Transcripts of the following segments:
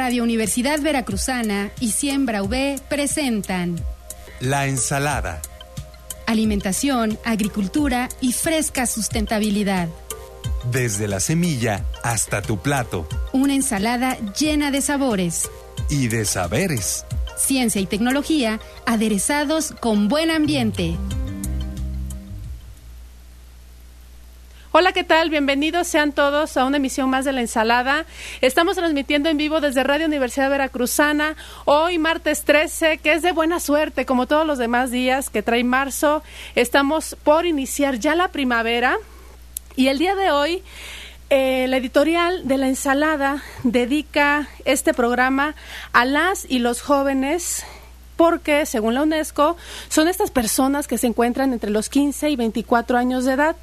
Radio Universidad Veracruzana y Siembra UV presentan La Ensalada. Alimentación, agricultura y fresca sustentabilidad. Desde la semilla hasta tu plato. Una ensalada llena de sabores. Y de saberes. Ciencia y tecnología aderezados con buen ambiente. Hola, ¿qué tal? Bienvenidos sean todos a una emisión más de La Ensalada. Estamos transmitiendo en vivo desde Radio Universidad Veracruzana, hoy martes 13, que es de buena suerte, como todos los demás días que trae marzo. Estamos por iniciar ya la primavera y el día de hoy la editorial de La Ensalada dedica este programa a las y los jóvenes, porque según la UNESCO son estas personas que se encuentran entre los 15 y 24 años de edad.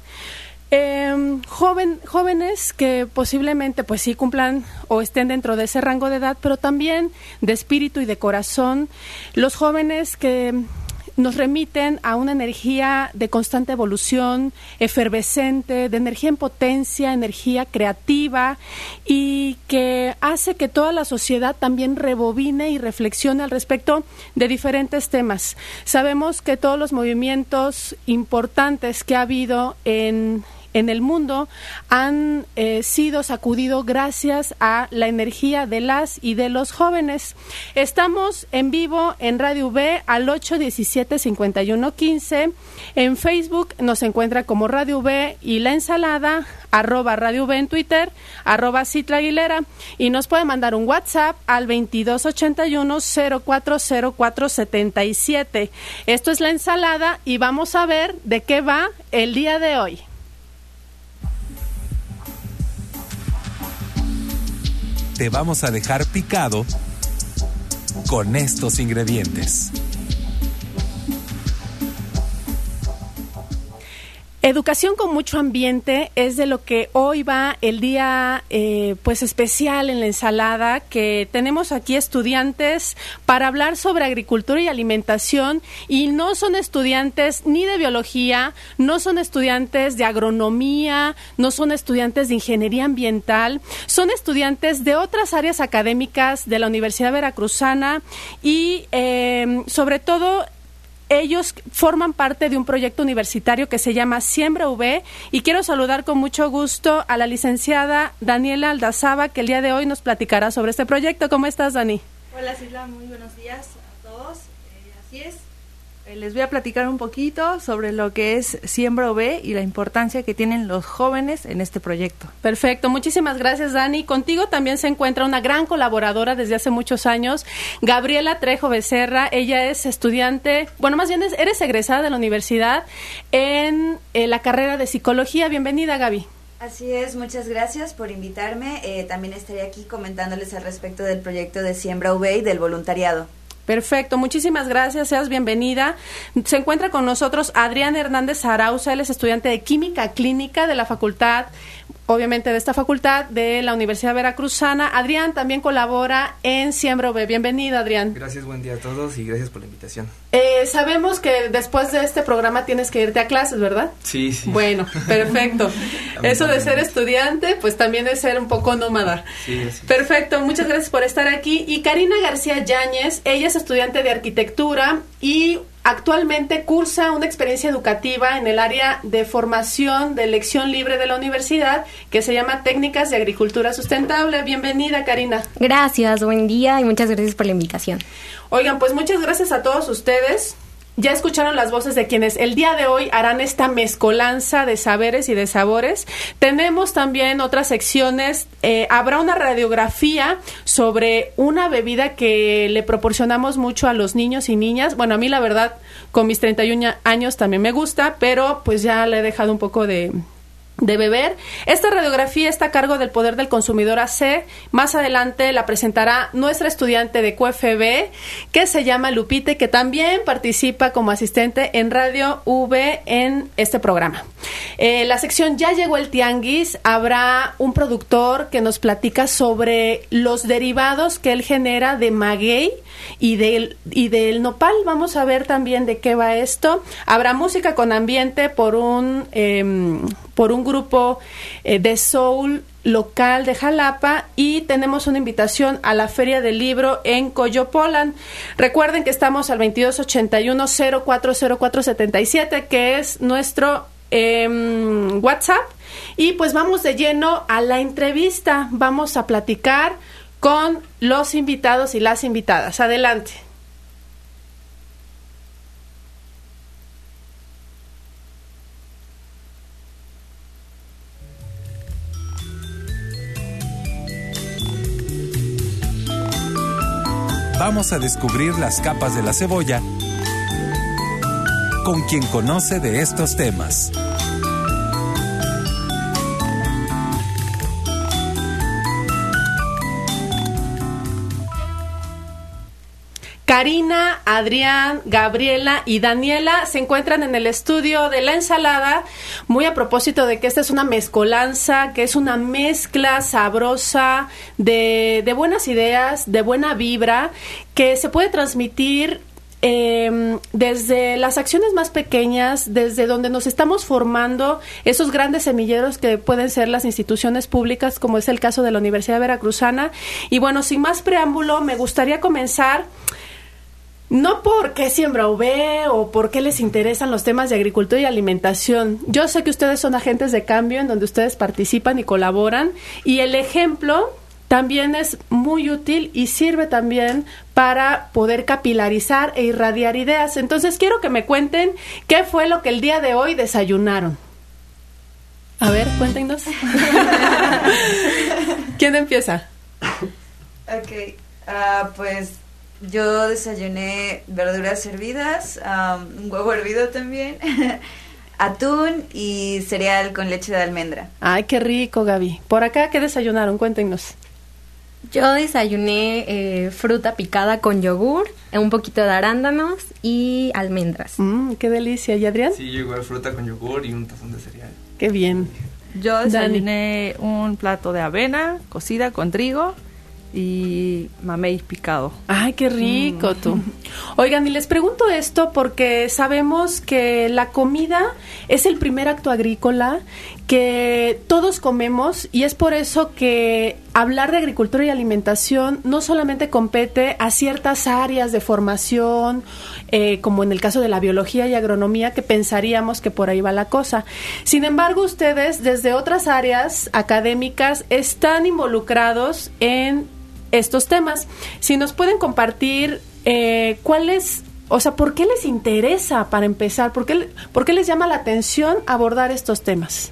Jóvenes que posiblemente pues sí cumplan o estén dentro de ese rango de edad, pero también de espíritu y de corazón, los jóvenes que nos remiten a una energía de constante evolución, efervescente, de energía en potencia, energía creativa, y que hace que toda la sociedad también rebobine y reflexione al respecto de diferentes temas. Sabemos que todos los movimientos importantes que ha habido en el mundo han sido sacudidos gracias a la energía de las y de los jóvenes. Estamos en vivo en Radio V al 817-5115. En Facebook nos encuentra como Radio V y La Ensalada, @Radio V en Twitter, @Citla Aguilera, y nos puede mandar un WhatsApp al 2281-040477. Esto es La Ensalada y vamos a ver de qué va el día de hoy. Te vamos a dejar picado con estos ingredientes. Educación con mucho ambiente es de lo que hoy va el día pues especial en La Ensalada, que tenemos aquí estudiantes para hablar sobre agricultura y alimentación, y no son estudiantes ni de biología, no son estudiantes de agronomía, no son estudiantes de ingeniería ambiental, son estudiantes de otras áreas académicas de la Universidad Veracruzana y sobre todo ellos forman parte de un proyecto universitario que se llama Siembra UV, y quiero saludar con mucho gusto a la licenciada Daniela Aldazaba, que el día de hoy nos platicará sobre este proyecto. ¿Cómo estás, Dani? Hola, Silva, muy buenos días a todos. Así es. Les voy a platicar un poquito sobre lo que es Siembra UV y la importancia que tienen los jóvenes en este proyecto. Perfecto, muchísimas gracias, Dani. Contigo también se encuentra una gran colaboradora desde hace muchos años, Gabriela Trejo Becerra. Ella es estudiante, bueno, más bien eres egresada de la universidad en la carrera de psicología. Bienvenida, Gaby. Así es, muchas gracias por invitarme. También estaré aquí comentándoles al respecto del proyecto de Siembra UV y del voluntariado. Perfecto, muchísimas gracias, seas bienvenida. Se encuentra con nosotros Adrián Hernández Arauza, él es estudiante de Química Clínica de la facultad, obviamente de esta facultad de la Universidad Veracruzana. Adrián también colabora en Siembra UV. Bienvenido, Adrián. Gracias, buen día a todos y gracias por la invitación. Sabemos que después de este programa tienes que irte a clases, ¿verdad? Sí, sí. Bueno, perfecto. Eso de ser estudiante, pues también es ser un poco nómada. Sí, sí. Perfecto, muchas gracias por estar aquí. Y Karina García Yáñez, ella es estudiante de arquitectura y actualmente cursa una experiencia educativa en el área de formación de elección libre de la universidad, que se llama Técnicas de Agricultura Sustentable. Bienvenida, Karina. Gracias, buen día y muchas gracias por la invitación. Oigan, pues muchas gracias a todos ustedes. Ya escucharon las voces de quienes el día de hoy harán esta mezcolanza de saberes y de sabores. Tenemos también otras secciones. Habrá una radiografía sobre una bebida que le proporcionamos mucho a los niños y niñas. Bueno, a mí la verdad, con mis 31 años también me gusta, pero pues ya le he dejado un poco de beber. Esta radiografía está a cargo del Poder del Consumidor AC. Más adelante la presentará nuestra estudiante de QFB, que se llama Lupite, que también participa como asistente en Radio V en este programa. La sección Ya Llegó el Tianguis. Habrá un productor que nos platica sobre los derivados que él genera de maguey, y del nopal. Vamos a ver también de qué va esto. Habrá música con ambiente por un grupo de soul local de Jalapa, y tenemos una invitación a la Feria del Libro en Coyopolan. Recuerden que estamos al 2281-040477, que es nuestro WhatsApp, y pues vamos de lleno a la entrevista. Vamos a platicar con los invitados y las invitadas. Adelante. Vamos a descubrir las capas de la cebolla con quien conoce de estos temas. Karina, Adrián, Gabriela y Daniela se encuentran en el estudio de La Ensalada, muy a propósito de que esta es una mezcolanza, que es una mezcla sabrosa de buenas ideas, de buena vibra, que se puede transmitir desde las acciones más pequeñas, desde donde nos estamos formando esos grandes semilleros que pueden ser las instituciones públicas, como es el caso de la Universidad Veracruzana. Y bueno, sin más preámbulo, me gustaría comenzar no por qué Siembra UV o por qué les interesan los temas de agricultura y alimentación. Yo sé que ustedes son agentes de cambio en donde ustedes participan y colaboran, y el ejemplo también es muy útil y sirve también para poder capilarizar e irradiar ideas. Entonces quiero que me cuenten qué fue lo que el día de hoy desayunaron. A ver, cuéntenos. ¿Quién empieza? Ok, pues yo desayuné verduras hervidas, un huevo hervido también, atún y cereal con leche de almendra. Ay, qué rico, Gaby. Por acá, ¿qué desayunaron? Cuéntenos. Yo desayuné fruta picada con yogur, un poquito de arándanos y almendras. Qué delicia. ¿Y Adrián? Sí, yo igual fruta con yogur y un tazón de cereal. Qué bien. Yo desayuné un plato de avena cocida con trigo y mamey picado. Ay, qué rico tú. Oigan, y les pregunto esto porque sabemos que la comida es el primer acto agrícola que todos comemos, y es por eso que hablar de agricultura y alimentación no solamente compete a ciertas áreas de formación, como en el caso de la biología y agronomía, que pensaríamos que por ahí va la cosa. Sin embargo, ustedes desde otras áreas académicas están involucrados en estos temas. Si nos pueden compartir cuáles, o sea, ¿por qué les interesa, para empezar? ¿Por qué les llama la atención abordar estos temas?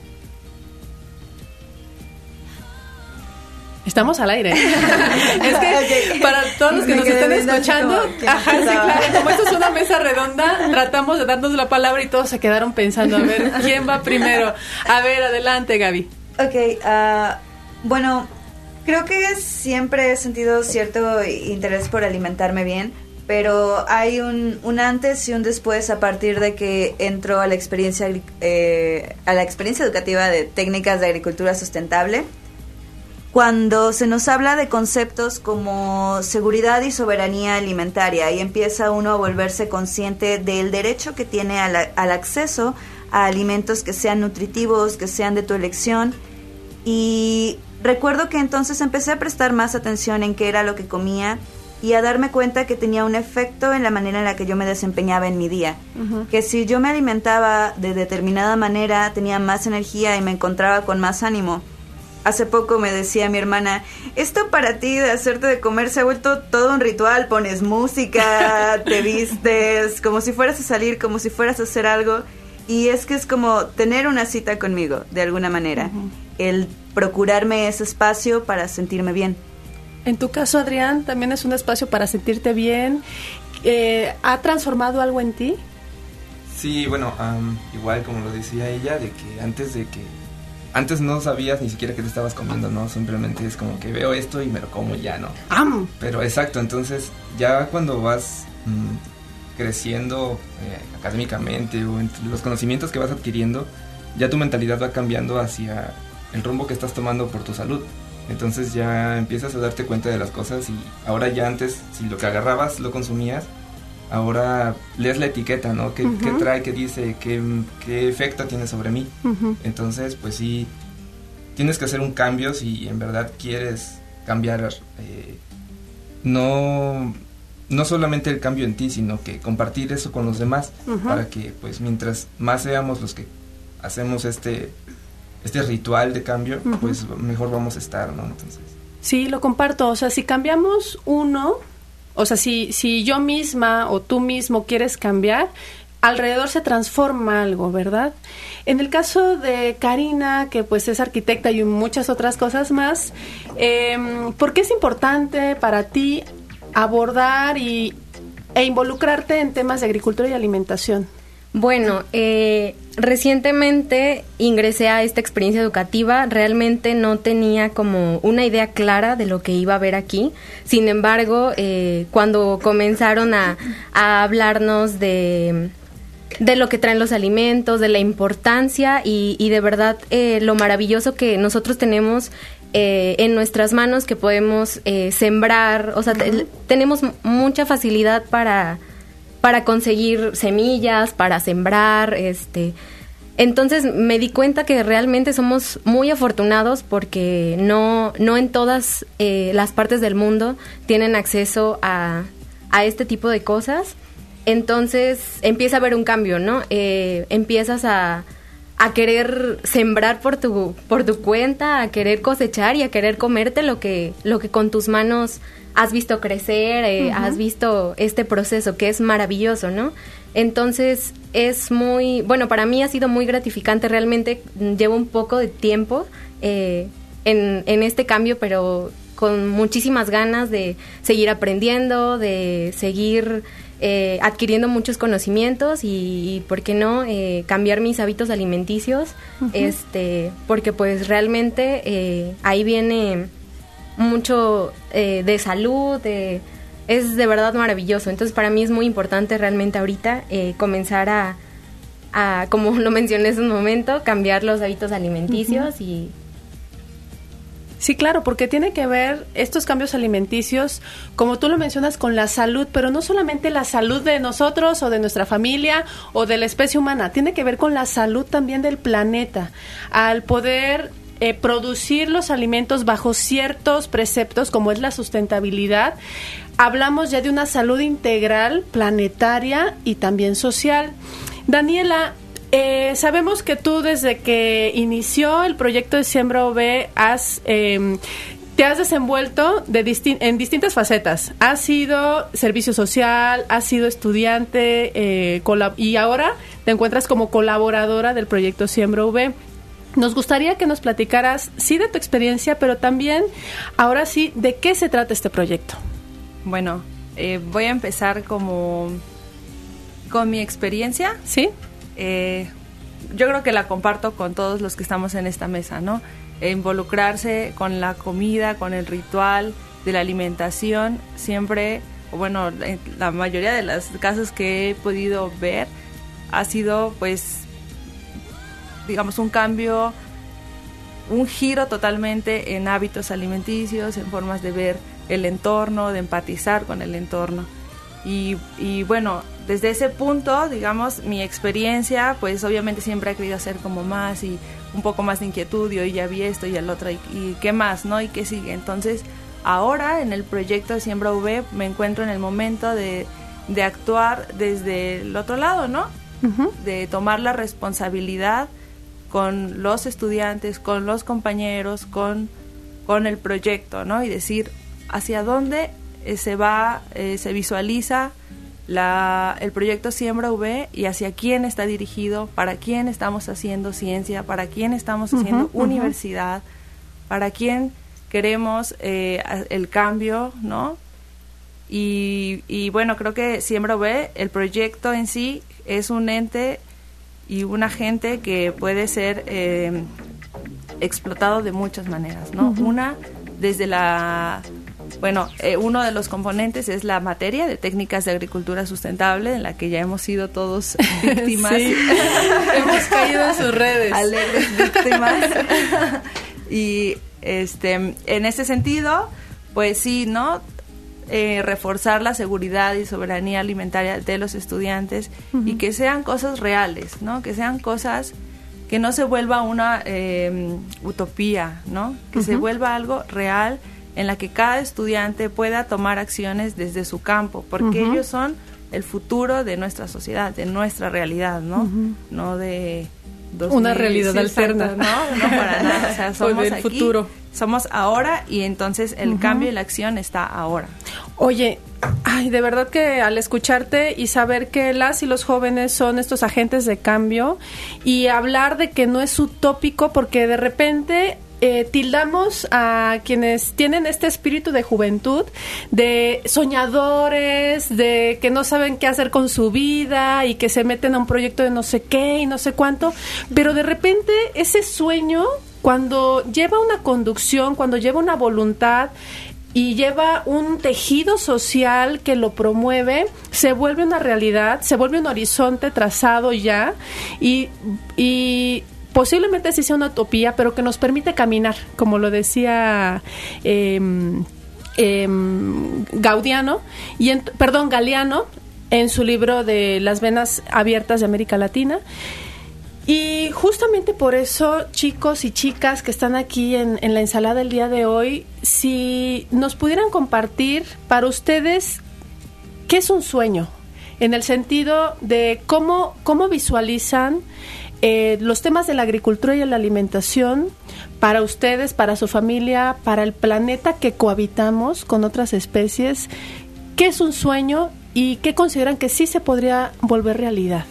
Estamos al aire. Es que para todos los que nos están escuchando, ajá, sí, claro, como esto es una mesa redonda, tratamos de darnos la palabra y todos se quedaron pensando, a ver, ¿quién va primero? A ver, adelante, Gaby. Ok, bueno, creo que siempre he sentido cierto interés por alimentarme bien, pero hay un antes y un después a partir de que entro a la experiencia educativa de técnicas de agricultura sustentable. Cuando se nos habla de conceptos como seguridad y soberanía alimentaria, y empieza uno a volverse consciente del derecho que tiene al acceso a alimentos que sean nutritivos, que sean de tu elección. Y recuerdo que entonces empecé a prestar más atención en qué era lo que comía y a darme cuenta que tenía un efecto en la manera en la que yo me desempeñaba en mi día. Uh-huh. Que si yo me alimentaba de determinada manera, tenía más energía y me encontraba con más ánimo. Hace poco me decía mi hermana, esto para ti de hacerte de comer se ha vuelto todo un ritual, pones música, te vistes, como si fueras a salir, como si fueras a hacer algo, y es que es como tener una cita conmigo, de alguna manera, el procurarme ese espacio para sentirme bien. En tu caso, Adrián, ¿también es un espacio para sentirte bien? ¿Ha transformado algo en ti? Sí, bueno, igual como lo decía ella, de que antes no sabías ni siquiera qué te estabas comiendo, ¿no? Simplemente es como que veo esto y me lo como y ya, ¿no? Pero exacto, entonces ya cuando vas creciendo académicamente o en los conocimientos que vas adquiriendo, ya tu mentalidad va cambiando hacia el rumbo que estás tomando por tu salud. Entonces ya empiezas a darte cuenta de las cosas y ahora ya antes, si lo que agarrabas lo consumías, ahora lees la etiqueta, ¿no? ¿Qué trae, qué dice, qué efecto tiene sobre mí? Entonces, pues sí, tienes que hacer un cambio si en verdad quieres cambiar, no solamente el cambio en ti, sino que compartir eso con los demás, para que pues mientras más seamos los que hacemos este ritual de cambio, pues mejor vamos a estar, ¿no? Entonces. Sí, lo comparto, o sea, si cambiamos uno, o sea, si yo misma o tú mismo quieres cambiar, alrededor se transforma algo, ¿verdad? En el caso de Karina, que pues es arquitecta y muchas otras cosas más, ¿por qué es importante para ti abordar e involucrarte en temas de agricultura y alimentación? Bueno, recientemente ingresé a esta experiencia educativa, realmente no tenía como una idea clara de lo que iba a ver aquí, sin embargo, cuando comenzaron a hablarnos de lo que traen los alimentos, de la importancia y de verdad lo maravilloso que nosotros tenemos en nuestras manos, que podemos sembrar, o sea, tenemos mucha facilidad para conseguir semillas, para sembrar, entonces me di cuenta que realmente somos muy afortunados porque no en todas las partes del mundo tienen acceso a este tipo de cosas. Entonces empieza a haber un cambio, ¿no? Empiezas a querer sembrar por tu cuenta, a querer cosechar y a querer comerte lo que con tus manos has visto crecer, has visto este proceso que es maravilloso, ¿no? Entonces es muy, bueno, para mí ha sido muy gratificante, realmente llevo un poco de tiempo en este cambio, pero con muchísimas ganas de seguir aprendiendo, de seguir adquiriendo muchos conocimientos y ¿por qué no? Cambiar mis hábitos alimenticios, porque pues realmente ahí viene mucho de salud, es de verdad maravilloso. Entonces para mí es muy importante realmente ahorita comenzar a, como lo mencioné hace un momento, cambiar los hábitos alimenticios y... Sí, claro, porque tiene que ver estos cambios alimenticios, como tú lo mencionas, con la salud, pero no solamente la salud de nosotros o de nuestra familia o de la especie humana, tiene que ver con la salud también del planeta. Al poder producir los alimentos bajo ciertos preceptos, como es la sustentabilidad, hablamos ya de una salud integral, planetaria y también social. Daniela, sabemos que tú desde que inició el proyecto de Siembra OB te has desenvuelto en distintas facetas. Has sido servicio social, has sido estudiante y ahora te encuentras como colaboradora del proyecto Siembra OB. Nos gustaría que nos platicaras, sí, de tu experiencia, pero también, ahora sí, de qué se trata este proyecto. Bueno, voy a empezar con mi experiencia. ¿Sí? Yo creo que la comparto con todos los que estamos en esta mesa, ¿no? Involucrarse con la comida, con el ritual de la alimentación, siempre, bueno, la mayoría de los casos que he podido ver ha sido, pues, digamos, un cambio, un giro totalmente en hábitos alimenticios, en formas de ver el entorno, de empatizar con el entorno. Y bueno, desde ese punto, digamos, mi experiencia, pues obviamente siempre he querido hacer como más y un poco más de inquietud, y hoy ya vi esto y el otro, y qué más, ¿no? Y qué sigue. Entonces, ahora en el proyecto de Siembra UV me encuentro en el momento de actuar desde el otro lado, ¿no? De tomar la responsabilidad con los estudiantes, con los compañeros, con el proyecto, ¿no? Y decir hacia dónde se visualiza el proyecto Siembra UV y hacia quién está dirigido, para quién estamos haciendo ciencia, para quién estamos haciendo universidad, para quién queremos el cambio, ¿no? Y bueno, creo que Siembra UV, el proyecto en sí, es un ente y un agente que puede ser explotado de muchas maneras, ¿no? Una, desde uno de los componentes es la materia de técnicas de agricultura sustentable, en la que ya hemos sido todos víctimas. Sí. Hemos caído en sus redes. Alegres víctimas. Y En ese sentido, pues sí, ¿no? Reforzar la seguridad y soberanía alimentaria de los estudiantes y que sean cosas reales, ¿no? Que sean cosas que no se vuelva una utopía, ¿no? Que se vuelva algo real en la que cada estudiante pueda tomar acciones desde su campo, porque ellos son el futuro de nuestra sociedad, de nuestra realidad, ¿no? No de... una realidad alterna. Exacto, no para nada, o sea, somos del aquí, futuro. Somos ahora y entonces el cambio y la acción está ahora. Oye, ay, de verdad que al escucharte y saber que las y los jóvenes son estos agentes de cambio y hablar de que no es utópico, porque de repente tildamos a quienes tienen este espíritu de juventud, de soñadores, de que no saben qué hacer con su vida y que se meten a un proyecto de no sé qué y no sé cuánto, pero de repente ese sueño, cuando lleva una conducción, cuando lleva una voluntad y lleva un tejido social que lo promueve, se vuelve una realidad, se vuelve un horizonte trazado ya y posiblemente sí sea una utopía, pero que nos permite caminar, como lo decía Galeano en su libro de Las venas abiertas de América Latina. Y justamente por eso, chicos y chicas que están aquí en la ensalada el día de hoy, si nos pudieran compartir para ustedes qué es un sueño, en el sentido de cómo visualizan los temas de la agricultura y de la alimentación para ustedes, para su familia, para el planeta que cohabitamos con otras especies. ¿Qué es un sueño y qué consideran que sí se podría volver realidad?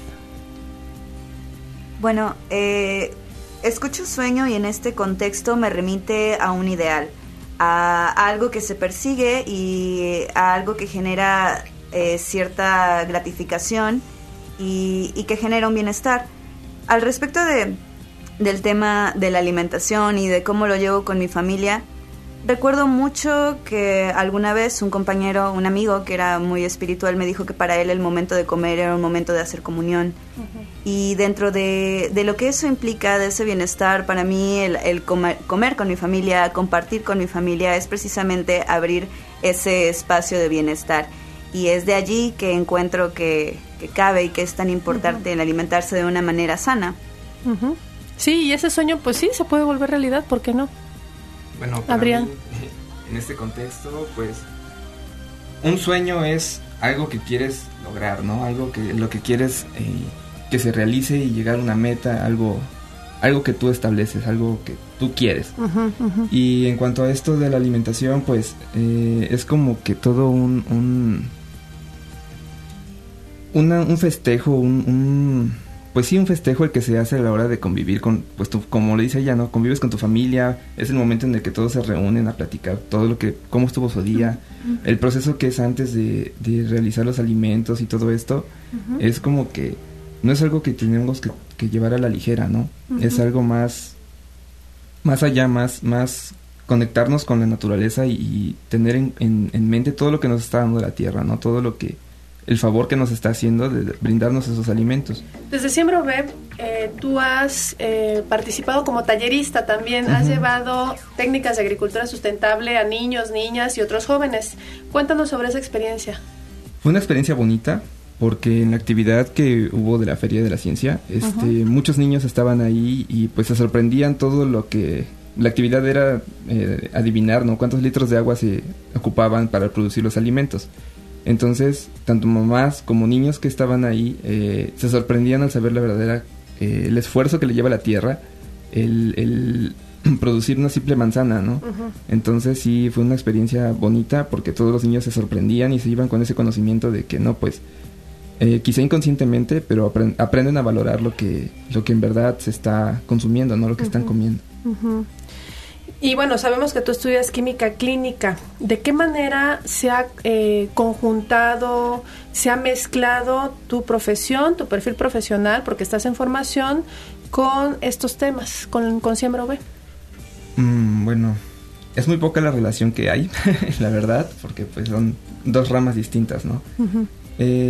Bueno, escucho sueño y en este contexto me remite a un ideal, a algo que se persigue y a algo que genera cierta gratificación y que genera un bienestar. Al respecto del tema de la alimentación y de cómo lo llevo con mi familia, recuerdo mucho que alguna vez un compañero, un amigo que era muy espiritual, me dijo que para él el momento de comer era un momento de hacer comunión. Y dentro de lo que eso implica, de ese bienestar, para mí el comer con mi familia, compartir con mi familia, es precisamente abrir ese espacio de bienestar. Y es de allí que encuentro que cabe y que es tan importante el alimentarse de una manera sana. Sí, y ese sueño pues sí se puede volver realidad, ¿por qué no? Bueno, para Adrián. mí, en este contexto, pues un sueño es algo que quieres lograr, ¿no? Algo que lo que quieres que se realice y llegar a una meta, algo que tú estableces, algo que tú quieres. Y en cuanto a esto de la alimentación, pues es como que todo un festejo, pues sí, un festejo el que se hace a la hora de convivir con, pues tú, como le dice ella, ¿no? Convives con tu familia, es el momento en el que todos se reúnen a platicar cómo estuvo su día, el proceso que es antes de realizar los alimentos y todo esto, es como que no es algo que tenemos que llevar a la ligera, ¿no? Es algo más allá, más conectarnos con la naturaleza y tener en mente todo lo que nos está dando la tierra, ¿no? Todo lo que el favor que nos está haciendo de brindarnos esos alimentos. Desde Siembra UV, tú has participado como tallerista también, has llevado técnicas de agricultura sustentable a niños, niñas y otros jóvenes. Cuéntanos sobre esa experiencia. Fue una experiencia bonita porque en la actividad que hubo de la Feria de la Ciencia, muchos niños estaban ahí y pues se sorprendían todo lo que... La actividad era adivinar, ¿no? Cuántos litros de agua se ocupaban para producir los alimentos. Entonces, tanto mamás como niños que estaban ahí se sorprendían al saber la verdadera el esfuerzo que le lleva la tierra el producir una simple manzana, ¿no? Entonces sí fue una experiencia bonita porque todos los niños se sorprendían y se iban con ese conocimiento de que no, pues quizá inconscientemente, pero aprenden a valorar lo que en verdad se está consumiendo, no lo que están comiendo. Y bueno, sabemos que tú estudias química clínica. ¿De qué manera se ha conjuntado, se ha mezclado tu profesión, tu perfil profesional, porque estás en formación, con estos temas, con Siembra UV? Bueno, es muy poca la relación que hay, la verdad, porque pues son dos ramas distintas, ¿no?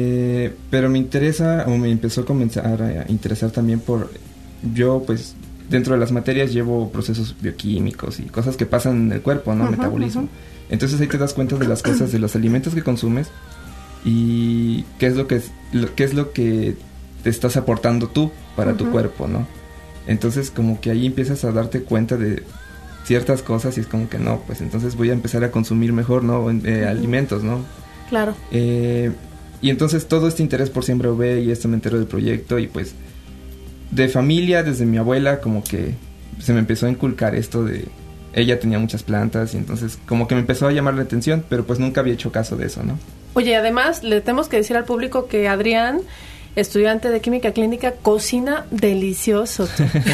Pero me interesa, o me empezó a comenzar a interesar también yo pues dentro de las materias llevo procesos bioquímicos y cosas que pasan en el cuerpo, ¿no? Metabolismo. Entonces ahí te das cuenta de las cosas, de los alimentos que consumes y qué es lo que te estás aportando tú para tu cuerpo, ¿no? Entonces como que ahí empiezas a darte cuenta de ciertas cosas y es como que no, pues entonces voy a empezar a consumir mejor, ¿no? Alimentos, ¿no? Claro. Y entonces todo este interés por Siembra UV y esto me entero del proyecto y pues de familia, desde mi abuela, como que se me empezó a inculcar esto de... Ella tenía muchas plantas y entonces como que me empezó a llamar la atención, pero pues nunca había hecho caso de eso, ¿no? Oye, además le tenemos que decir al público que Adrián, estudiante de química clínica, cocina delicioso.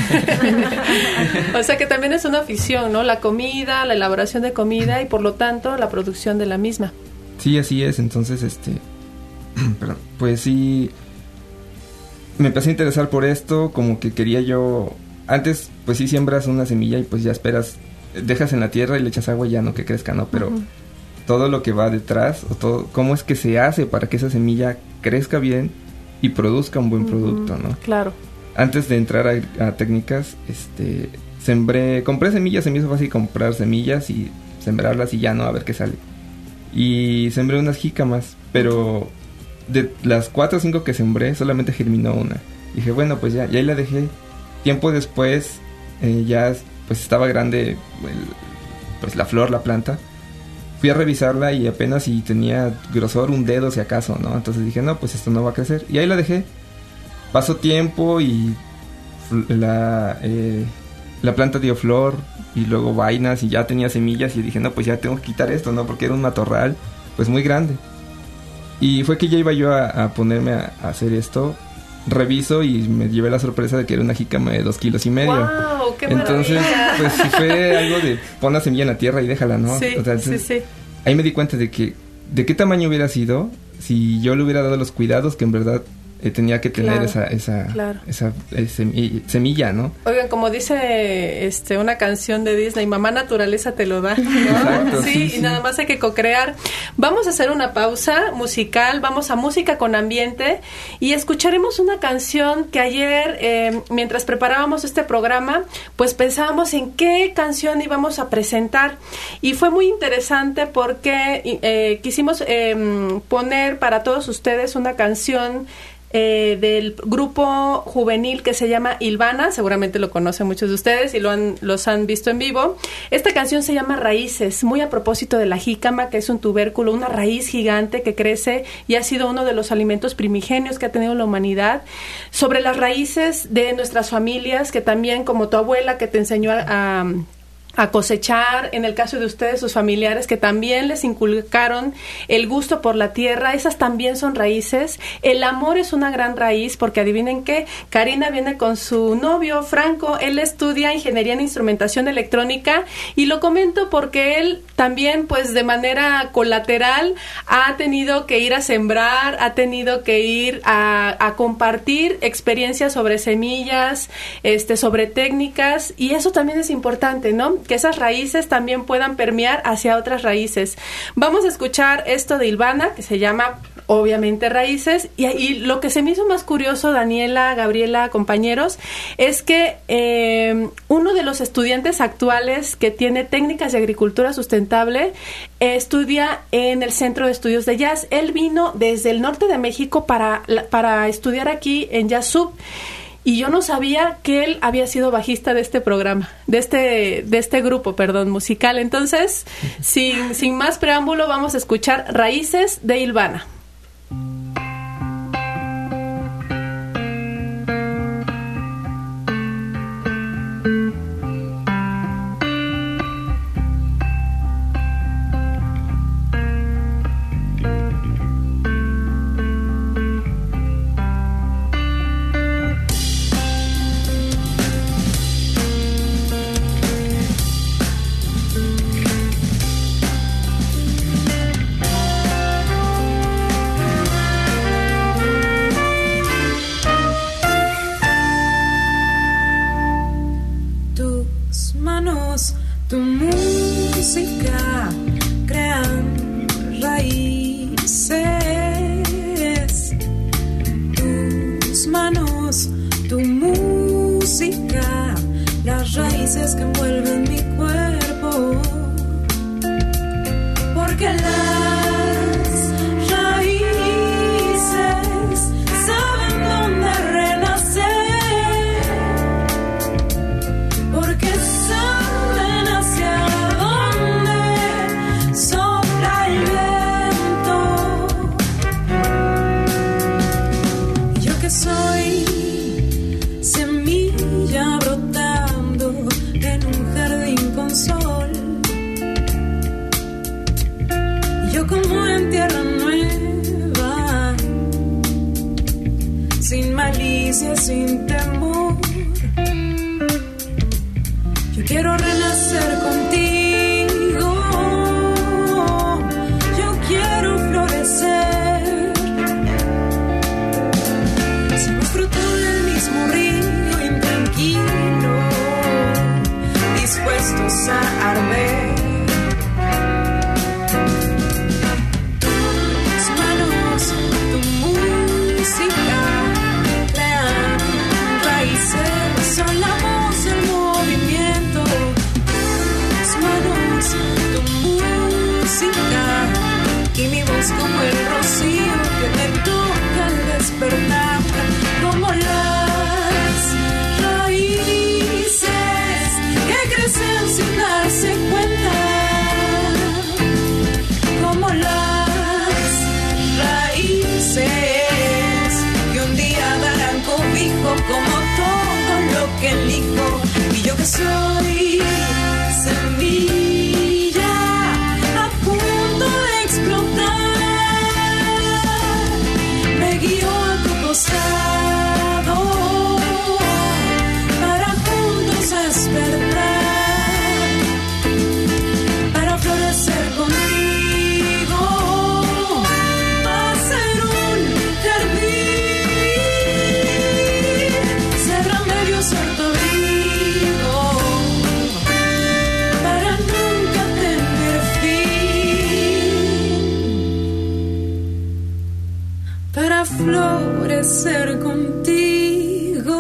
O sea que también es una afición, ¿no? La comida, la elaboración de comida y por lo tanto la producción de la misma. Sí, así es. Entonces, perdón, pues sí, me empecé a interesar por esto, como que quería yo... Antes, pues sí siembras una semilla y pues ya esperas, dejas en la tierra y le echas agua y ya no que crezca, ¿no? Pero todo lo que va detrás, o todo, cómo es que se hace para que esa semilla crezca bien y produzca un buen producto, ¿no? Claro. Antes de entrar a técnicas, compré semillas, se me hizo fácil comprar semillas y sembrarlas y ya, ¿no? A ver qué sale. Y sembré unas jícamas, pero de las 4 o 5 que sembré, solamente germinó una. Dije, bueno, pues ya, y ahí la dejé. Tiempo después, ya pues estaba grande pues la flor, la planta. Fui a revisarla y apenas si tenía grosor un dedo si acaso, ¿no? Entonces dije, no, pues esto no va a crecer. Y ahí la dejé. Pasó tiempo y la planta dio flor y luego vainas y ya tenía semillas y dije, no, pues ya tengo que quitar esto, ¿no? Porque era un matorral pues muy grande. Y fue que ya iba yo a ponerme a hacer esto. Reviso y me llevé la sorpresa de que era una jícama de 2,5 kilos. ¡Wow! ¡Qué entonces, maravilla! pues sí fue algo de pon la semilla en la tierra y déjala, ¿no? Sí, o sea, entonces, sí. Ahí me di cuenta de qué tamaño hubiera sido si yo le hubiera dado los cuidados que en verdad tenía que tener esa semilla, ¿no? Oigan, como dice una canción de Disney, mamá naturaleza te lo da, ¿no? Exacto, sí, sí. Y nada más hay que co-crear. Vamos a hacer una pausa musical, vamos a música con ambiente y escucharemos una canción que ayer, mientras preparábamos este programa, pues pensábamos en qué canción íbamos a presentar y fue muy interesante porque quisimos poner para todos ustedes una canción del grupo juvenil que se llama Ilvana, seguramente lo conocen muchos de ustedes y los han visto en vivo. Esta canción se llama Raíces, muy a propósito de la jícama, que es un tubérculo, una raíz gigante que crece y ha sido uno de los alimentos primigenios que ha tenido la humanidad. Sobre las raíces de nuestras familias, que también como tu abuela que te enseñó a cosechar, en el caso de ustedes, sus familiares que también les inculcaron el gusto por la tierra, esas también son raíces. El amor es una gran raíz, porque adivinen qué, Karina viene con su novio Franco, él estudia ingeniería en instrumentación electrónica y lo comento porque él también pues de manera colateral ha tenido que ir a sembrar, ha tenido que ir a compartir experiencias sobre semillas, sobre técnicas y eso también es importante, ¿no? Que esas raíces también puedan permear hacia otras raíces. Vamos a escuchar esto de Ilvana, que se llama obviamente Raíces, y lo que se me hizo más curioso, Daniela, Gabriela, compañeros, es que uno de los estudiantes actuales que tiene técnicas de agricultura sustentable estudia en el Centro de Estudios de Jazz. Él vino desde el norte de México para estudiar aquí en Jazz Sub. Y yo no sabía que él había sido bajista de este programa, de este grupo, musical. Entonces, sin más preámbulo, vamos a escuchar Raíces de Ilvana. Tu música crean raíces, tus manos, tu música inicie sin temor. Yo quiero renacer contigo, yo quiero florecer. Somos fruto del mismo río intranquilo, dispuestos a arder. Tus manos, tu música, crean raíces, son la voz, el movimiento. Tus manos, tu música, y mi voz como el rocío que me toca al despertar, como las raíces que crecen sin darse cuenta, como las raíces que un día darán cobijo, como todo lo que elijo. Y yo que soy semilla a punto de explotar, me guío a tu costado para juntos despertar, para florecer contigo, hacer un jardín, ser remedio, ser tu abrigo, para nunca tener fin, para florecer contigo,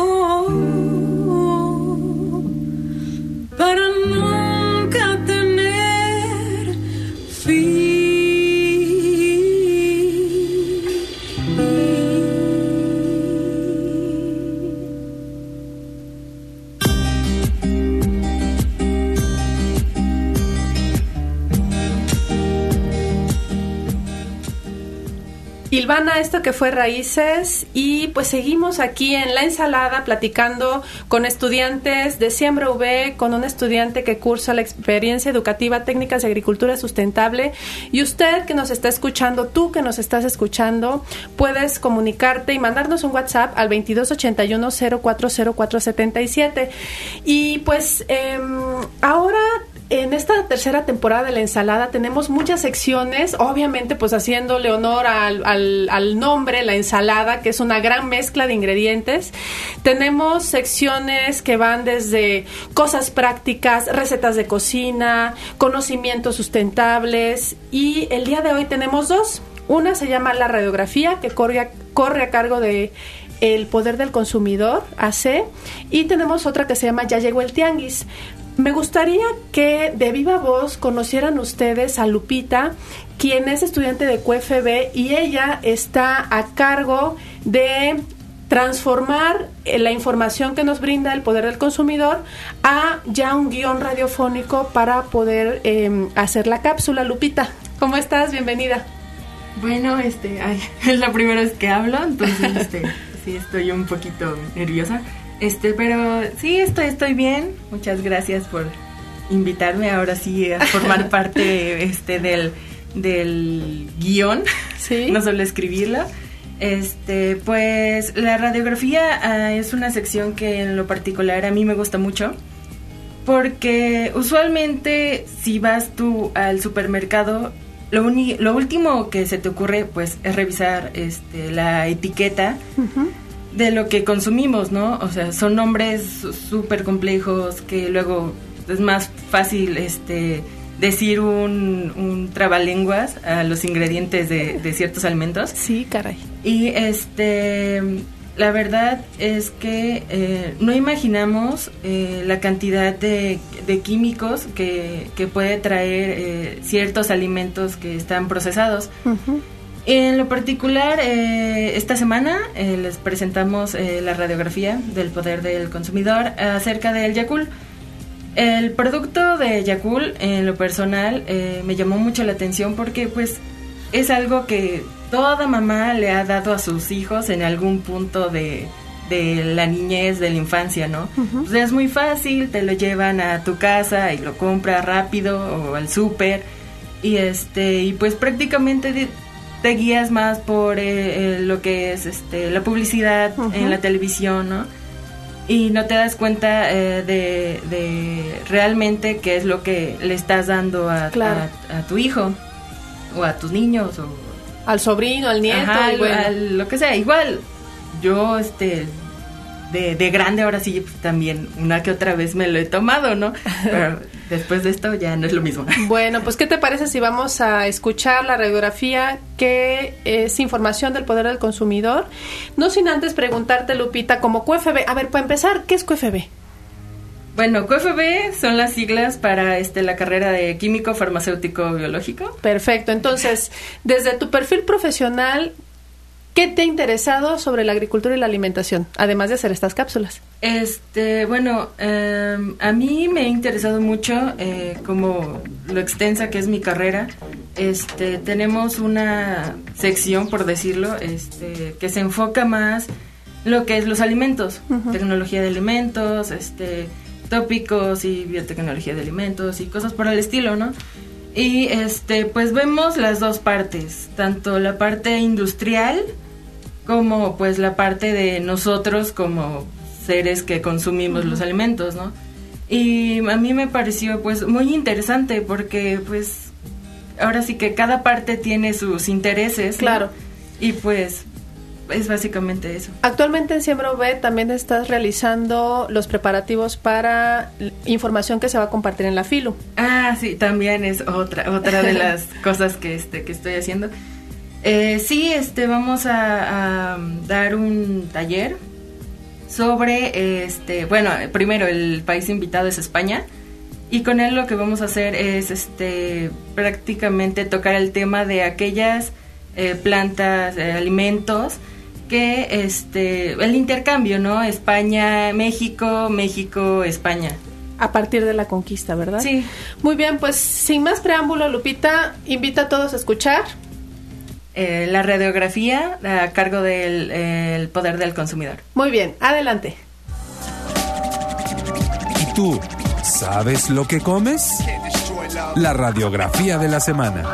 para nunca tener fin. Ilvana, esto que fue Raíces, y pues seguimos aquí en La Ensalada platicando con estudiantes de Siembra UV, con un estudiante que cursa la experiencia educativa Técnicas de Agricultura Sustentable. Y usted que nos está escuchando, tú que nos estás escuchando, puedes comunicarte y mandarnos un WhatsApp al 2281-040477. Y pues ahora, en esta tercera temporada de La Ensalada, tenemos muchas secciones, obviamente pues haciéndole honor al nombre, La Ensalada, que es una gran mezcla de ingredientes. Tenemos secciones que van desde cosas prácticas, recetas de cocina, conocimientos sustentables, y el día de hoy tenemos dos. Una se llama La Radiografía, que corre a cargo de El Poder del Consumidor, AC, y tenemos otra que se llama Ya Llegó el Tianguis. Me gustaría que de viva voz conocieran ustedes a Lupita, quien es estudiante de QFB, y ella está a cargo de transformar la información que nos brinda El Poder del Consumidor a ya un guión radiofónico para poder hacer la cápsula. Lupita, ¿cómo estás? Bienvenida. Bueno, es la primera vez que hablo, entonces sí estoy un poquito nerviosa. Pero sí, estoy bien. Muchas gracias por invitarme ahora sí a formar parte del guión, ¿sí? No solo escribirlo. Pues la radiografía es una sección que en lo particular a mí me gusta mucho, porque usualmente si vas tú al supermercado, lo último que se te ocurre pues es revisar la etiqueta. Uh-huh. De lo que consumimos, ¿no? O sea, son nombres súper complejos que luego es más fácil decir un trabalenguas a los ingredientes de ciertos alimentos. Sí, caray. Y la verdad es que no imaginamos la cantidad de químicos que puede traer ciertos alimentos que están procesados. Uh-huh. En lo particular, esta semana les presentamos la radiografía del Poder del Consumidor acerca del Yakult. El producto de Yakult, en lo personal, me llamó mucho la atención porque pues es algo que toda mamá le ha dado a sus hijos en algún punto de la niñez, de la infancia, ¿no? Uh-huh. O sea, es muy fácil, te lo llevan a tu casa y lo compras rápido o al súper y pues prácticamente te guías más por lo que es la publicidad en la televisión, ¿no? Y no te das cuenta de realmente qué es lo que le estás dando a tu hijo o a tus niños o al sobrino, al nieto, ajá, y bueno. lo que sea. Igual yo de grande ahora sí pues, también una que otra vez me lo he tomado, ¿no? Pero después de esto ya no es lo mismo. Bueno, pues ¿qué te parece si vamos a escuchar la radiografía, que es información del poder del consumidor? No sin antes preguntarte, Lupita, como QFB, a ver, para empezar, ¿qué es QFB? Bueno, QFB son las siglas para la carrera de químico farmacéutico biológico. Perfecto, entonces, desde tu perfil profesional, ¿qué te ha interesado sobre la agricultura y la alimentación, además de hacer estas cápsulas? Bueno, a mí me ha interesado mucho, como lo extensa que es mi carrera. Tenemos una sección, por decirlo, que se enfoca más lo que es los alimentos, tecnología de alimentos, tópicos y biotecnología de alimentos y cosas por el estilo, ¿no? Y pues vemos las dos partes, tanto la parte industrial como pues la parte de nosotros como seres que consumimos los alimentos, ¿no? Y a mí me pareció pues muy interesante porque pues ahora sí que cada parte tiene sus intereses, ¿no? Claro. Y pues es básicamente eso. Actualmente en Siembra V también estás realizando los preparativos para información que se va a compartir en la FILU. Ah, sí, también es otra de las cosas que estoy haciendo. Sí, vamos a dar un taller sobre, bueno, primero el país invitado es España, y con él lo que vamos a hacer es, prácticamente tocar el tema de aquellas plantas, alimentos, que, el intercambio, ¿no? España, México, México, España. A partir de la conquista, ¿verdad? Sí. Muy bien, pues sin más preámbulo, Lupita, invita a todos a escuchar la radiografía a cargo del el poder del consumidor. Muy bien, adelante. ¿Y tú, sabes lo que comes? La radiografía de la semana.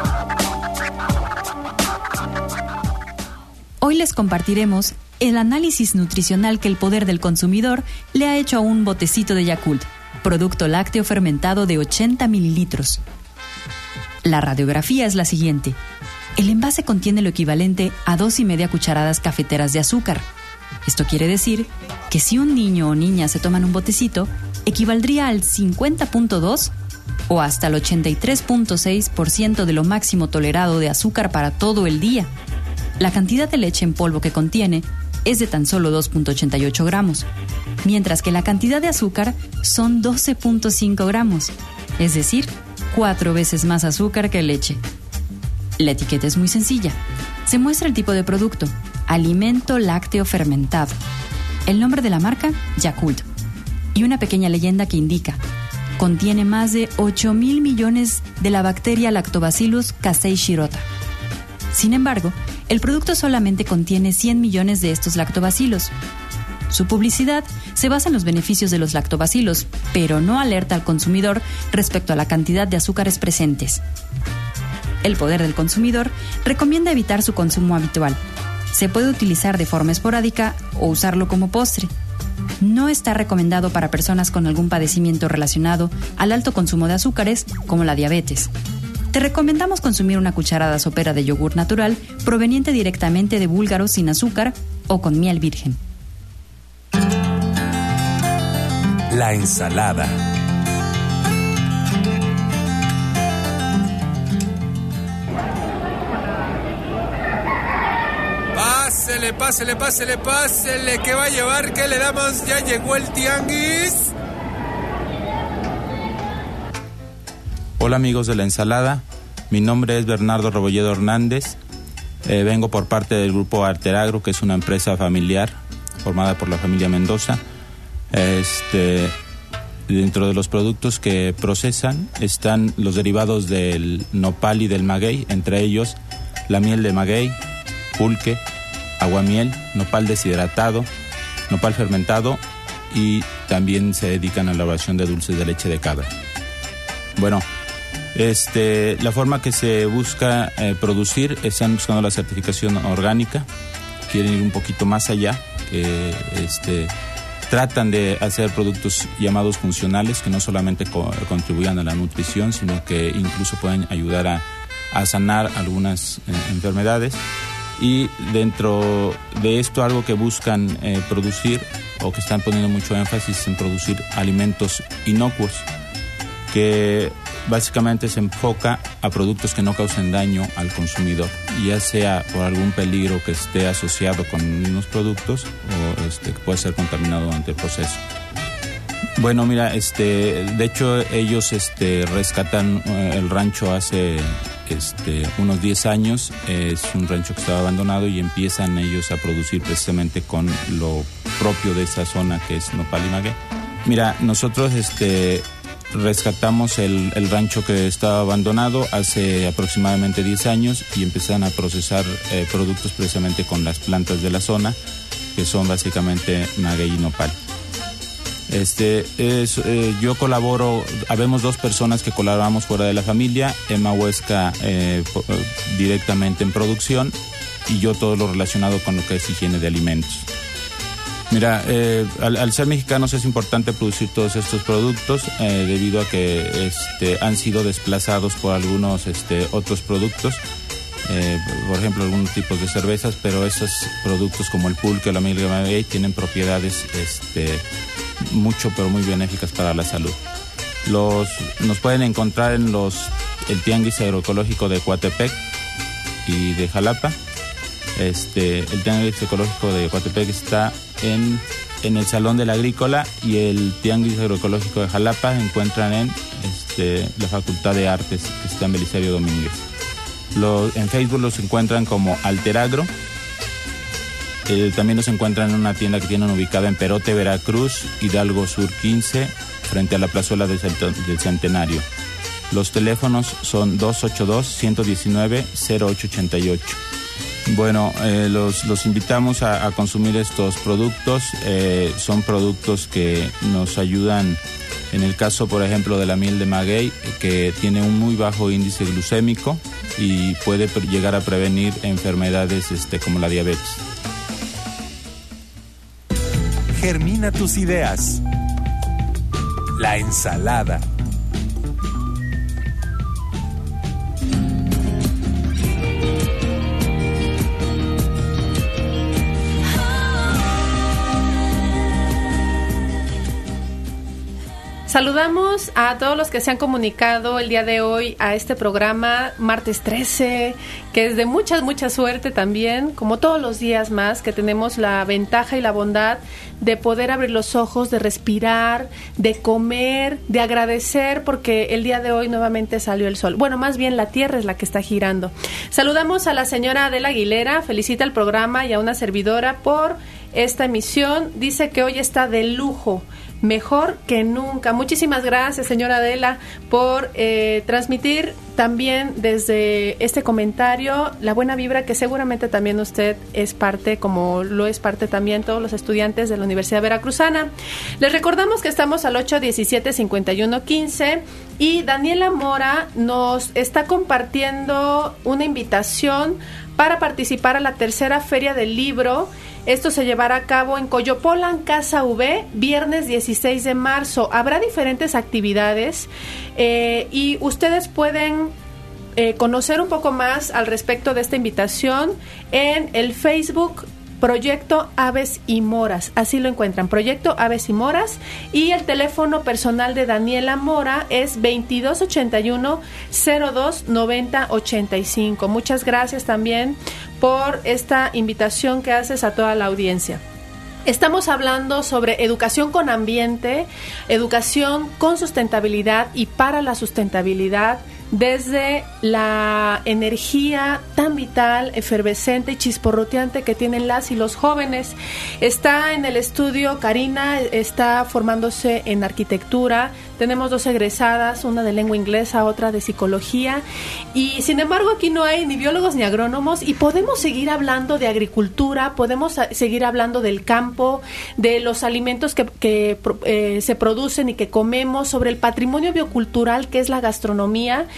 Hoy les compartiremos el análisis nutricional que el poder del consumidor le ha hecho a un botecito de Yakult, producto lácteo fermentado de 80 mililitros. La radiografía es la siguiente. El envase contiene lo equivalente a 2,5 cucharadas cafeteras de azúcar. Esto quiere decir que si un niño o niña se toman un botecito, equivaldría al 50.2 o hasta el 83.6% de lo máximo tolerado de azúcar para todo el día. La cantidad de leche en polvo que contiene es de tan solo 2.88 gramos, mientras que la cantidad de azúcar son 12.5 gramos, es decir, 4 veces más azúcar que leche. La etiqueta es muy sencilla. Se muestra el tipo de producto, alimento lácteo fermentado. El nombre de la marca, Yakult. Y una pequeña leyenda que indica, contiene más de 8,000 millones de la bacteria Lactobacillus casei shirota. Sin embargo, el producto solamente contiene 100 millones de estos lactobacilos. Su publicidad se basa en los beneficios de los lactobacilos, pero no alerta al consumidor respecto a la cantidad de azúcares presentes. El poder del consumidor recomienda evitar su consumo habitual. Se puede utilizar de forma esporádica o usarlo como postre. No está recomendado para personas con algún padecimiento relacionado al alto consumo de azúcares, como la diabetes. Te recomendamos consumir una cucharada sopera de yogur natural proveniente directamente de búlgaros sin azúcar o con miel virgen. La ensalada. Pásele, ¿qué va a llevar? ¿Qué le damos? Ya llegó el tianguis. Hola amigos de la ensalada, mi nombre es Bernardo Rebolledo Hernández, vengo por parte del grupo Arteragro, que es una empresa familiar formada por la familia Mendoza. Dentro de los productos que procesan están los derivados del nopal y del maguey, entre ellos la miel de maguey, pulque, aguamiel, nopal deshidratado, nopal fermentado, y también se dedican a la elaboración de dulces de leche de cabra. Bueno, La forma que se busca producir, están buscando la certificación orgánica, quieren ir un poquito más allá, tratan de hacer productos llamados funcionales que no solamente contribuyan a la nutrición, sino que incluso pueden ayudar a sanar algunas enfermedades. Y dentro de esto, algo que buscan producir, o que están poniendo mucho énfasis en producir alimentos inocuos, que básicamente se enfoca a productos que no causen daño al consumidor, ya sea por algún peligro que esté asociado con unos productos o que puede ser contaminado durante el proceso. Bueno, mira, de hecho ellos rescatan el rancho hace unos 10 años. Es un rancho que estaba abandonado y empiezan ellos a producir precisamente con lo propio de esa zona, que es nopal y maguey. Mira, nosotros rescatamos el rancho que estaba abandonado hace aproximadamente 10 años y empezaron a procesar productos precisamente con las plantas de la zona, que son básicamente maguey y nopal. Yo colaboro, habemos 2 personas que colaboramos fuera de la familia, Emma Huesca directamente en producción y yo todo lo relacionado con lo que es higiene de alimentos. Mira, al ser mexicanos es importante producir todos estos productos debido a que han sido desplazados por algunos otros productos, por ejemplo algunos tipos de cervezas, pero esos productos como el pulque o la miel de maguey tienen propiedades mucho pero muy benéficas para la salud. Nos pueden encontrar en el Tianguis Agroecológico de Coatepec y de Jalapa. El Tianguis Ecológico de Coatepec está en el Salón de la Agrícola y el Tianguis Agroecológico de Jalapa se encuentran en la Facultad de Artes, que está en Belisario Domínguez. En Facebook los encuentran como Alteragro. También los encuentran en una tienda que tienen ubicada en Perote, Veracruz, Hidalgo Sur 15, frente a la plazuela del Centenario. Los teléfonos son 282-119-0888. Bueno, los invitamos a consumir estos productos. Son productos que nos ayudan, en el caso, por ejemplo, de la miel de maguey, que tiene un muy bajo índice glucémico y puede llegar a prevenir enfermedades como la diabetes. Germina tus ideas. La ensalada. Saludamos a todos los que se han comunicado el día de hoy a este programa, martes 13, que es de mucha suerte también, como todos los días más, que tenemos la ventaja y la bondad de poder abrir los ojos, de respirar, de comer, de agradecer, porque el día de hoy nuevamente salió el sol. Bueno, más bien la tierra es la que está girando. Saludamos a la señora Adela Aguilera, felicita al programa y a una servidora por esta emisión. Dice que hoy está de lujo, mejor que nunca. Muchísimas gracias, señora Adela, por transmitir también desde este comentario la buena vibra, que seguramente también usted es parte, como lo es parte también todos los estudiantes de la Universidad Veracruzana. Les recordamos que estamos al 817-5115 y Daniela Mora nos está compartiendo una invitación para participar a la tercera Feria del Libro. Esto se llevará a cabo en Coyopolan, Casa V, viernes 16 de marzo. Habrá diferentes actividades y ustedes pueden conocer un poco más al respecto de esta invitación en el Facebook Proyecto Aves y Moras. Así lo encuentran, Proyecto Aves y Moras. Y el teléfono personal de Daniela Mora es 2281-029085. Muchas gracias también por esta invitación que haces a toda la audiencia. Estamos hablando sobre educación con ambiente, educación con sustentabilidad y para la sustentabilidad, desde la energía tan vital, efervescente y chisporroteante que tienen las y los jóvenes. Está en el estudio Karina, está formándose en arquitectura. Tenemos 2 egresadas, una de lengua inglesa, otra de psicología. Y sin embargo aquí no hay ni biólogos ni agrónomos y podemos seguir hablando de agricultura, podemos seguir hablando del campo, de los alimentos que se producen y que comemos, sobre el patrimonio biocultural que es la gastronomía.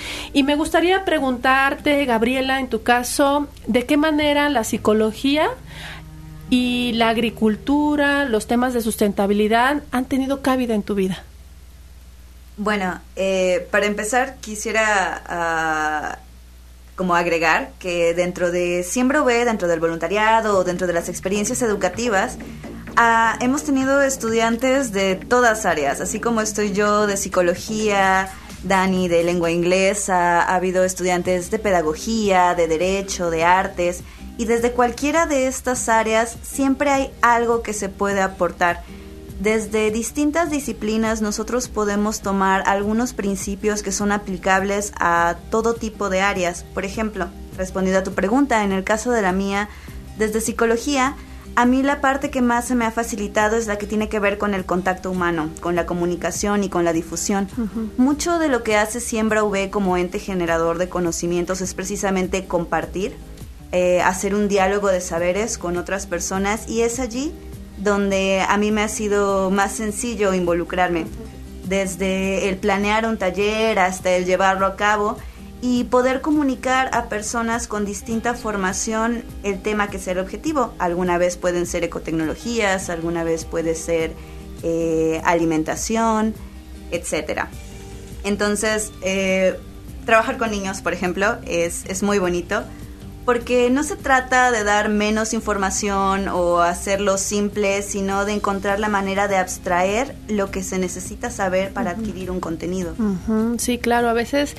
Y me gustaría preguntarte, Gabriela, en tu caso, ¿de qué manera la psicología y la agricultura, los temas de sustentabilidad han tenido cabida en tu vida? Bueno, para empezar quisiera como agregar que dentro de Siembra UV, dentro del voluntariado, dentro de las experiencias educativas, hemos tenido estudiantes de todas áreas, así como estoy yo de psicología, Dani de lengua inglesa, ha habido estudiantes de pedagogía, de derecho, de artes, y desde cualquiera de estas áreas siempre hay algo que se puede aportar. Desde distintas disciplinas nosotros podemos tomar algunos principios que son aplicables a todo tipo de áreas. Por ejemplo, respondiendo a tu pregunta, en el caso de la mía, desde psicología, a mí la parte que más se me ha facilitado es la que tiene que ver con el contacto humano, con la comunicación y con la difusión. Uh-huh. Mucho de lo que hace Siembra UV como ente generador de conocimientos es precisamente compartir, hacer un diálogo de saberes con otras personas, y es allí donde a mí me ha sido más sencillo involucrarme, desde el planear un taller hasta el llevarlo a cabo y poder comunicar a personas con distinta formación el tema que sea el objetivo. Alguna vez pueden ser ecotecnologías, alguna vez puede ser alimentación, etcétera. Entonces, trabajar con niños, por ejemplo, es muy bonito, porque no se trata de dar menos información o hacerlo simple, sino de encontrar la manera de abstraer lo que se necesita saber para adquirir un contenido. Uh-huh. Sí, claro, a veces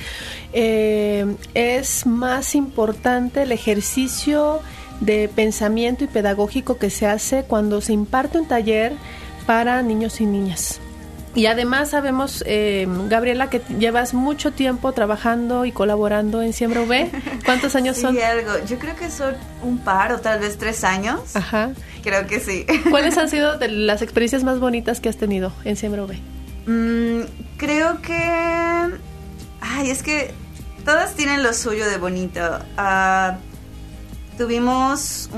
es más importante el ejercicio de pensamiento y pedagógico que se hace cuando se imparte un taller para niños y niñas. Y además sabemos, Gabriela, que llevas mucho tiempo trabajando y colaborando en Siembra UV. ¿Cuántos años son? Sí, algo. Yo creo que son un par o tal vez 3 años. Ajá. Creo que sí. ¿Cuáles han sido de las experiencias más bonitas que has tenido en Siembra UV? Creo que... es que todas tienen lo suyo de bonito. Tuvimos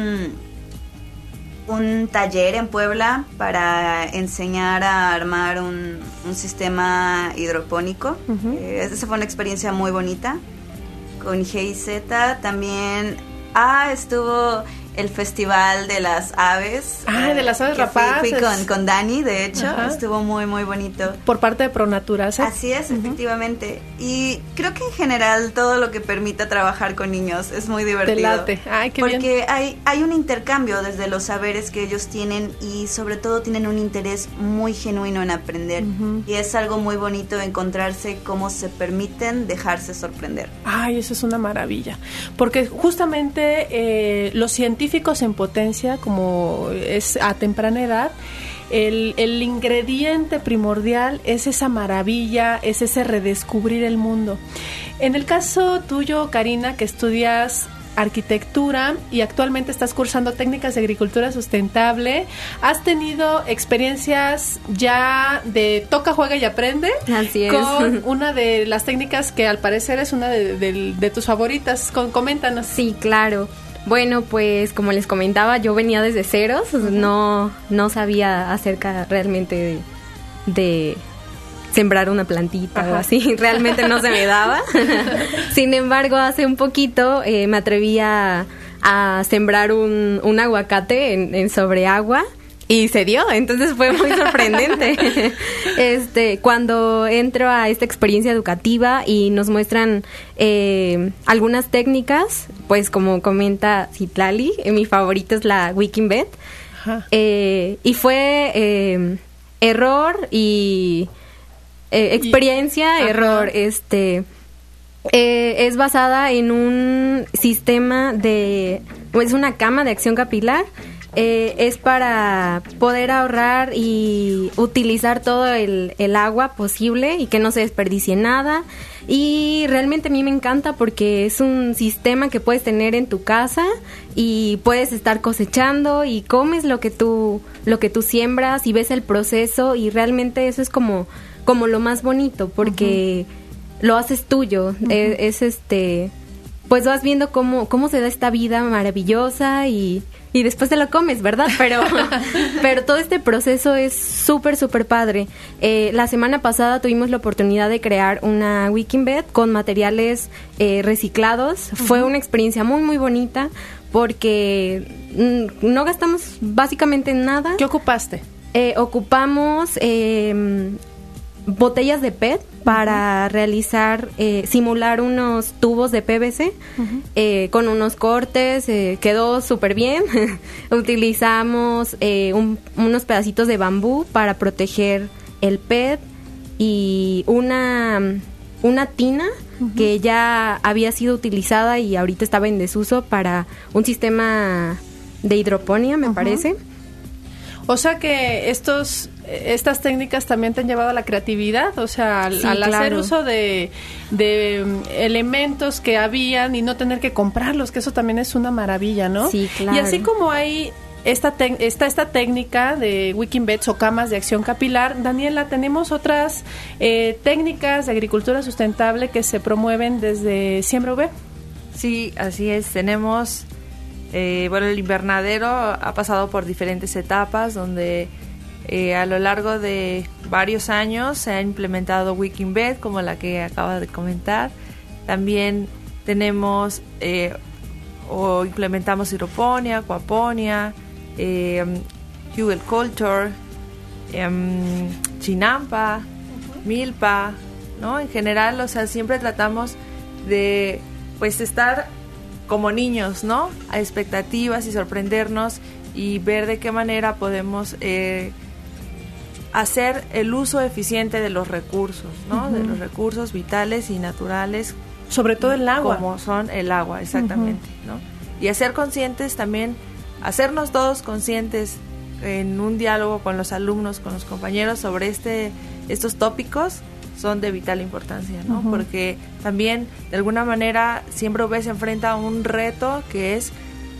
un taller en Puebla para enseñar a armar un sistema hidropónico. Uh-huh. Esa fue una experiencia muy bonita. Con GIZ también estuvo el Festival de las Aves. De las aves rapaces. Fui con Dani, de hecho. Ajá. Estuvo muy, muy bonito. Por parte de Pronatura, ¿sí? Así es, uh-huh. Efectivamente. Y creo que en general todo lo que permita trabajar con niños es muy divertido. Te late. Ay, qué bien. Porque hay un intercambio desde los saberes que ellos tienen y sobre todo tienen un interés muy genuino en aprender. Uh-huh. Y es algo muy bonito encontrarse cómo se permiten dejarse sorprender. Ay, eso es una maravilla. Porque justamente los científicos en potencia, como es a temprana edad, el ingrediente primordial es esa maravilla, es ese redescubrir el mundo. En el caso tuyo, Karina, que estudias arquitectura y actualmente estás cursando técnicas de agricultura sustentable, ¿has tenido experiencias ya de toca, juega y aprende? Así es. Con una de las técnicas que al parecer es una de tus favoritas. Coméntanos. Sí, claro. Bueno, pues como les comentaba, yo venía desde ceros, uh-huh. no sabía acerca realmente de sembrar una plantita. Ajá. O así, realmente no se me daba. Sin embargo, hace un poquito me atreví a sembrar un aguacate en sobre agua. Y se dio, entonces fue muy sorprendente. Cuando entro a esta experiencia educativa y nos muestran algunas técnicas, pues como comenta Citlali, mi favorita es la WikimBet. Y fue error y experiencia, error. Es basada en un sistema es una cama de acción capilar. Es para poder ahorrar y utilizar todo el agua posible y que no se desperdicie nada. Y realmente a mí me encanta porque es un sistema que puedes tener en tu casa y puedes estar cosechando y comes lo que tú siembras y ves el proceso, y realmente eso es como lo más bonito porque uh-huh. lo haces tuyo. Uh-huh. pues vas viendo cómo se da esta vida maravillosa y después te lo comes, ¿verdad? Pero todo este proceso es súper, súper padre. La semana pasada tuvimos la oportunidad de crear una Wicking Bed con materiales reciclados. Uh-huh. Fue una experiencia muy, muy bonita porque no gastamos básicamente nada. ¿Qué ocupaste? Ocupamos botellas de PET para realizar, simular unos tubos de PVC con unos cortes, quedó súper bien. Utilizamos unos pedacitos de bambú para proteger el PET y una tina que ya había sido utilizada y ahorita estaba en desuso para un sistema de hidroponía, me parece. O sea que estas técnicas también te han llevado a la creatividad, o sea, al hacer uso de elementos que habían y no tener que comprarlos, que eso también es una maravilla, ¿no? Sí, claro. Y así como hay esta técnica de Wicking Beds o camas de acción capilar, Daniela, tenemos otras técnicas de agricultura sustentable que se promueven desde Siembra UV. Sí, así es, tenemos... el invernadero ha pasado por diferentes etapas donde a lo largo de varios años se ha implementado Wicking Bed, como la que acaba de comentar. También tenemos o implementamos hidroponía, aquaponía, fuel culture, chinampa, milpa, ¿no? En general, o sea, siempre tratamos de pues estar como niños, ¿no? A expectativas y sorprendernos y ver de qué manera podemos hacer el uso eficiente de los recursos, ¿no? De los recursos vitales y naturales. Sobre todo el agua. Como son el agua, exactamente, ¿no? Y hacer conscientes también, hacernos todos conscientes en un diálogo con los alumnos, con los compañeros sobre estos tópicos son de vital importancia, ¿no? Porque también, de alguna manera, Siembra UV se enfrenta a un reto que es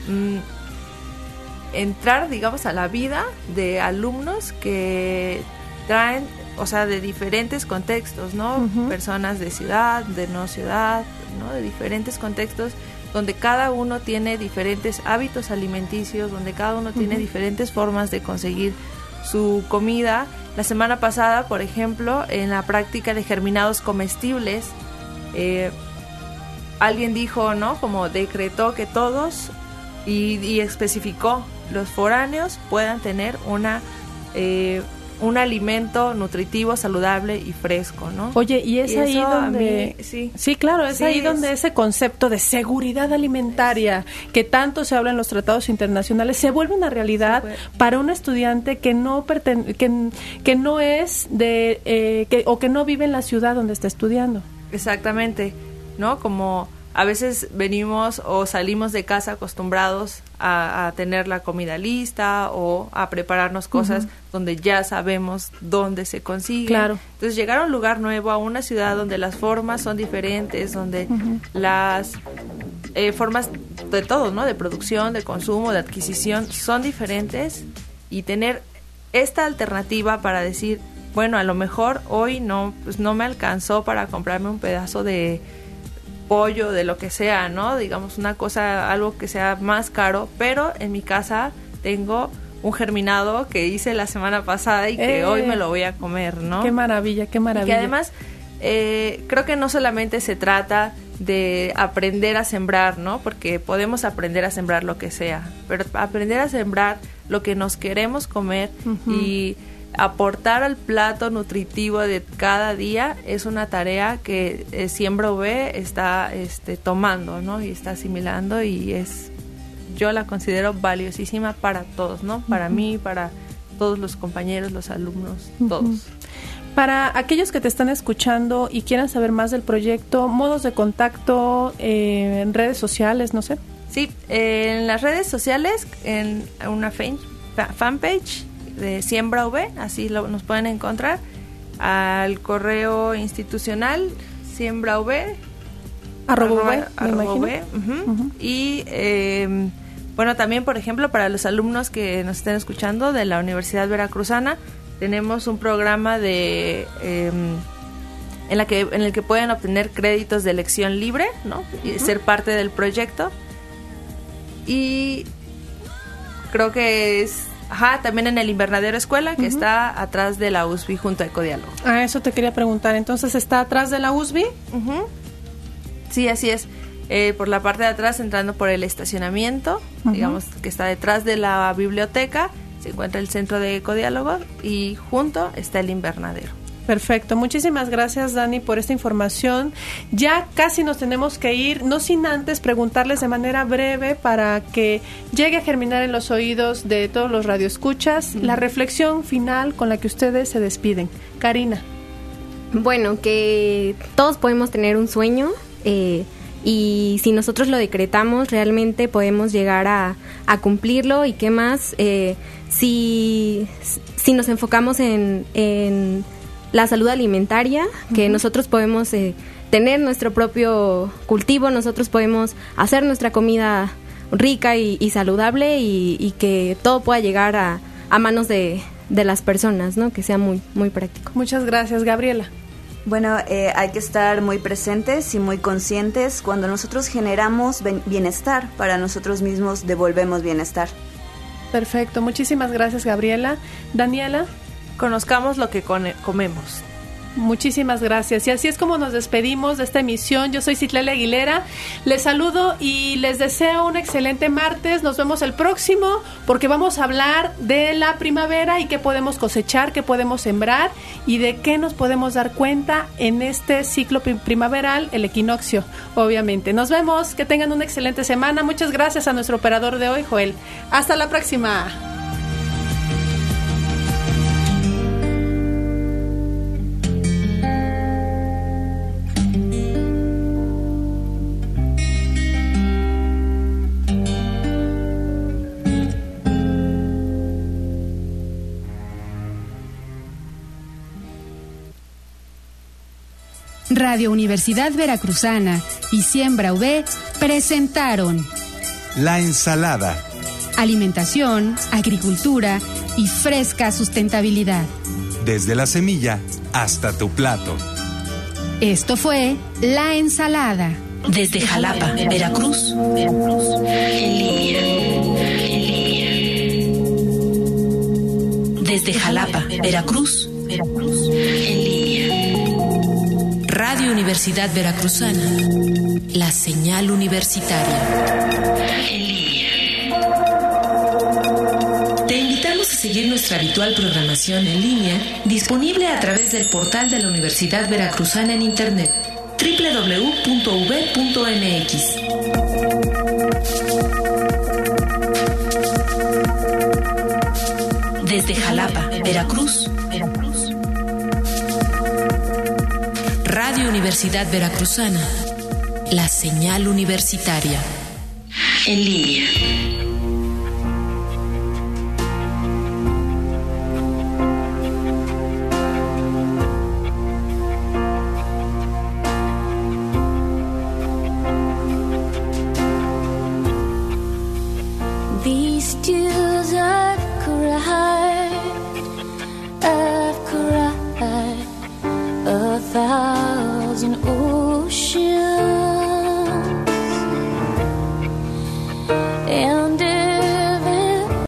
entrar, digamos, a la vida de alumnos que traen, o sea, de diferentes contextos, ¿no? Personas de ciudad, de no ciudad, ¿no? De diferentes contextos, donde cada uno tiene diferentes hábitos alimenticios, donde cada uno tiene diferentes formas de conseguir su comida. La semana pasada, por ejemplo, en la práctica de germinados comestibles, alguien dijo, ¿no? Como decretó que todos, y especificó, los foráneos puedan tener un alimento nutritivo, saludable y fresco, ¿no? Oye, y es ahí donde... Sí, claro, es ahí donde ese concepto de seguridad alimentaria que tanto se habla en los tratados internacionales se vuelve una realidad para un estudiante que no que no es o que no vive en la ciudad donde está estudiando. Exactamente, ¿no? Como a veces venimos o salimos de casa acostumbrados a tener la comida lista o a prepararnos cosas donde ya sabemos dónde se consigue. Claro. Entonces, llegar a un lugar nuevo, a una ciudad donde las formas son diferentes, donde las formas de todo, ¿no? De producción, de consumo, de adquisición son diferentes, y tener esta alternativa para decir, bueno, a lo mejor hoy no me alcanzó para comprarme un pedazo de pollo, de lo que sea, ¿no? Digamos una cosa, algo que sea más caro, pero en mi casa tengo un germinado que hice la semana pasada y que hoy me lo voy a comer, ¿no? Qué maravilla, qué maravilla. Y que además creo que no solamente se trata de aprender a sembrar, ¿no? Porque podemos aprender a sembrar lo que sea, pero aprender a sembrar lo que nos queremos comer y aportar al plato nutritivo de cada día es una tarea que Siembra UV está tomando, ¿no? Y está asimilando, y yo la considero valiosísima para todos, ¿no? Para mí, para todos los compañeros, los alumnos, todos. Para aquellos que te están escuchando y quieran saber más del proyecto, modos de contacto en redes sociales, no sé. Sí, en las redes sociales, en una fanpage de Siembra UV, así nos pueden encontrar, al correo institucional siembrauv @v, y bueno, también, por ejemplo, para los alumnos que nos estén escuchando de la Universidad Veracruzana, tenemos un programa de en el que pueden obtener créditos de elección libre, ¿no? Y ser parte del proyecto. Y creo que es también en el Invernadero Escuela, que está atrás de la USB junto a Ecodiálogo. Eso te quería preguntar. Entonces, ¿está atrás de la USB? Sí, así es. Por la parte de atrás, entrando por el estacionamiento, digamos que está detrás de la biblioteca, se encuentra el centro de Ecodiálogo y junto está el Invernadero. Perfecto, muchísimas gracias, Dani, por esta información. Ya casi nos tenemos que ir, no sin antes preguntarles de manera breve para que llegue a germinar en los oídos de todos los radioescuchas la reflexión final con la que ustedes se despiden. Karina. Bueno, que todos podemos tener un sueño y si nosotros lo decretamos realmente podemos llegar a cumplirlo, y qué más si nos enfocamos en la salud alimentaria, que nosotros podemos tener nuestro propio cultivo, nosotros podemos hacer nuestra comida rica y saludable, y que todo pueda llegar a manos de las personas, ¿no? Que sea muy, muy práctico. Muchas gracias, Gabriela. Bueno, hay que estar muy presentes y muy conscientes. Cuando nosotros generamos bienestar para nosotros mismos, devolvemos bienestar. Perfecto, muchísimas gracias, Gabriela. Daniela. Conozcamos lo que comemos. Muchísimas gracias. Y así es como nos despedimos de esta emisión. Yo soy Citlali Aguilera. Les saludo y les deseo un excelente martes. Nos vemos el próximo, porque vamos a hablar de la primavera y qué podemos cosechar, qué podemos sembrar y de qué nos podemos dar cuenta en este ciclo primaveral, el equinoccio, obviamente. Nos vemos. Que tengan una excelente semana. Muchas gracias a nuestro operador de hoy, Joel. Hasta la próxima. Radio Universidad Veracruzana y Siembra UV presentaron La Ensalada. Alimentación, agricultura y fresca sustentabilidad. Desde la semilla hasta tu plato. Esto fue La Ensalada. Desde Jalapa, Veracruz. En línea. Desde Jalapa, Veracruz. En línea. Radio Universidad Veracruzana, la señal universitaria. En línea. Te invitamos a seguir nuestra habitual programación en línea, disponible a través del portal de la Universidad Veracruzana en Internet, www.uv.mx. Desde Jalapa, Veracruz. Radio Universidad Veracruzana, la señal universitaria. En línea.